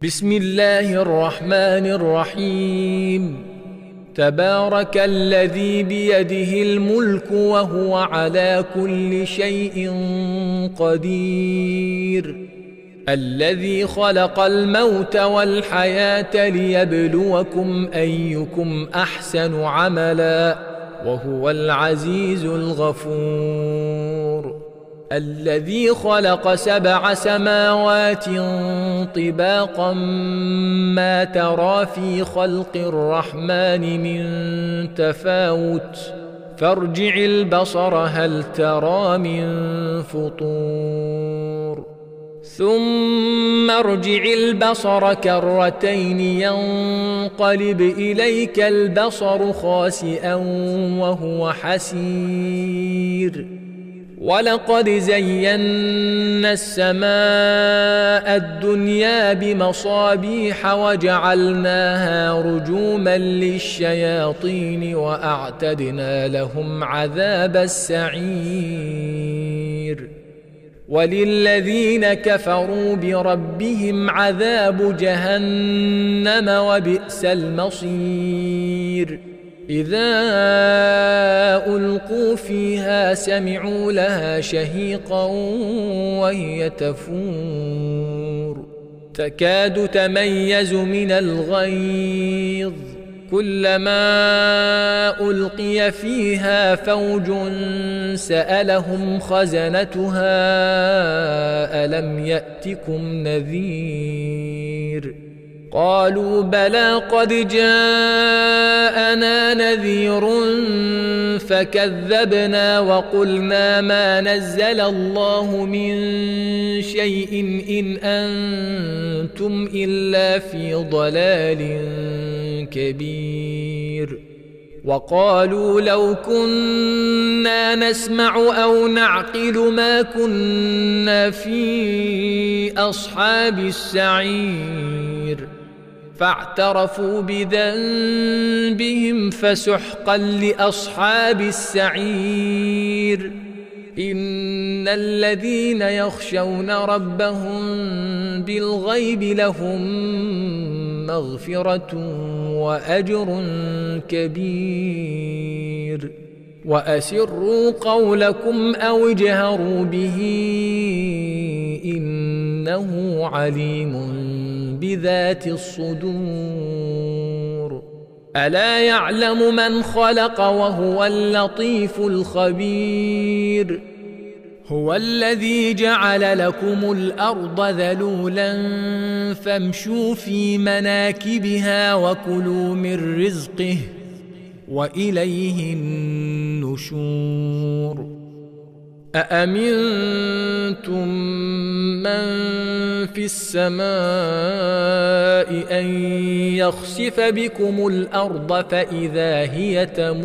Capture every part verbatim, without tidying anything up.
بسم الله الرحمن الرحيم. تبارك الذي بيده الملك وهو على كل شيء قدير، الذي خلق الموت والحياة ليبلوكم أيكم أحسن عملا وهو العزيز الغفور. الذي خلق سبع سماوات طباقا ما ترى في خلق الرحمن من تفاوت فارجع البصر هل ترى من فطور ثم ارجع البصر كرتين ينقلب إليك البصر خاسئا وهو حسير. ولقد زينا السماء الدنيا بمصابيح وجعلناها رجوما للشياطين وأعتدنا لهم عذاب السعير. وللذين كفروا بربهم عذاب جهنم وبئس المصير. إذا ألقوا فيها سمعوا لها شهيقا وهي تفور تكاد تميز من الغيظ كلما ألقي فيها فوج سألهم خزنتها ألم يأتكم نذير قالوا بلى قد جاءنا نذير فكذبنا وقلنا ما نزل الله من شيء إن أنتم إلا في ضلال كبير. وقالوا لو كنا نسمع أو نعقل ما كنا في أصحاب السعير فاعترفوا بذنبهم فسحقا لأصحاب السعير. إن الذين يخشون ربهم بالغيب لهم مغفرة وأجر كبير. وأسروا قولكم أو اجهروا به إنه عليم بذات الصدور. ألا يعلم من خلق وهو اللطيف الخبير. هو الذي جعل لكم الأرض ذلولا فامشوا في مناكبها وكلوا من رزقه وإليه النشور. أأمنتم من في السماء أن يخسف بكم الأرض فإذا هي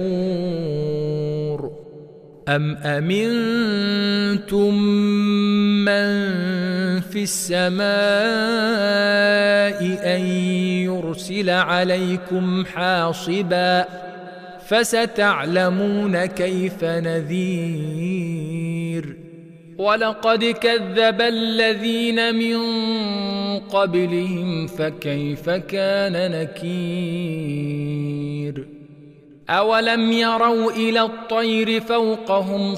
تمور أم أمنتم من في السماء أن يرسل عليكم حاصبا فستعلمون كيف نذير. ولقد كذب الذين من قبلهم فكيف كان نكير. أولم يروا إلى الطير فوقهم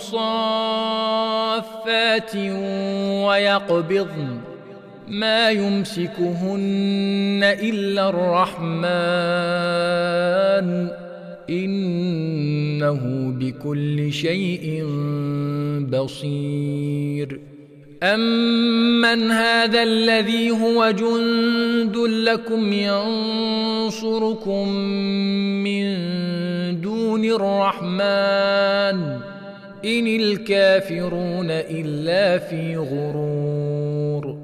صافات ويقبضن ما يمسكهن إلا الرحمن إنه بكل شيء بصير. أمن هذا الذي هو جند لكم ينصركم من دون الرحمن إن الكافرون إلا في غرور.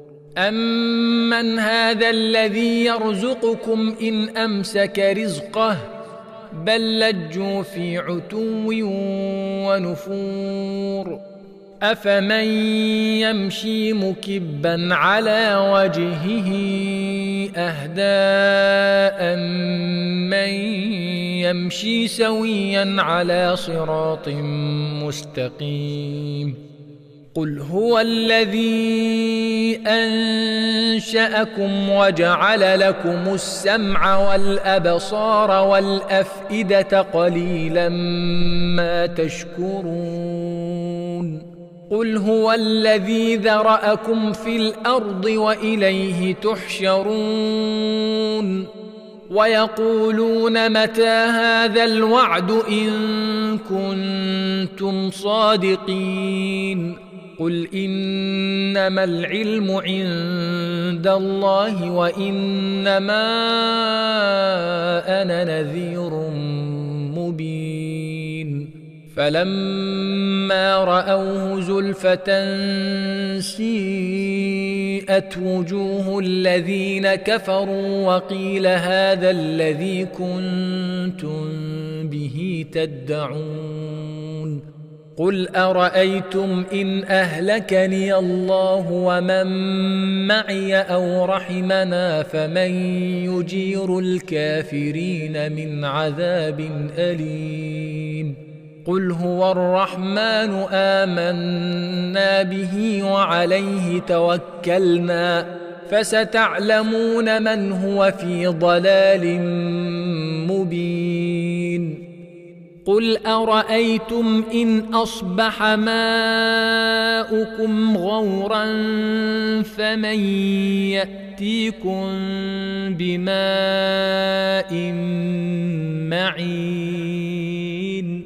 أمن هذا الذي يرزقكم إن أمسك رزقه بل لجوا في عتو ونفور. أفمن يمشي مكبا على وجهه أهدى أمن يمشي سويا على صراط مستقيم. قل هو الذي أنشأكم وجعل لكم السمع والأبصار والأفئدة قليلا ما تشكرون قل هو الذي ذرأكم في الأرض وإليه تحشرون ويقولون متى هذا الوعد إن كنتم صادقين قل إنما العلم عند الله وإنما أنا نذير مبين فلما رأوه زلفة سيئت وجوه الذين كفروا وقيل هذا الذي كنتم به تدعون قل أرأيتم إن أهلكني الله ومن معي أو رحمنا فمن يجير الكافرين من عذاب أليم قل هو الرحمن آمنا به وعليه توكلنا فستعلمون من هو في ضلال مبين قل أرأيتم إن أصبح ماؤكم غورا فمن يأتيكم بماء معين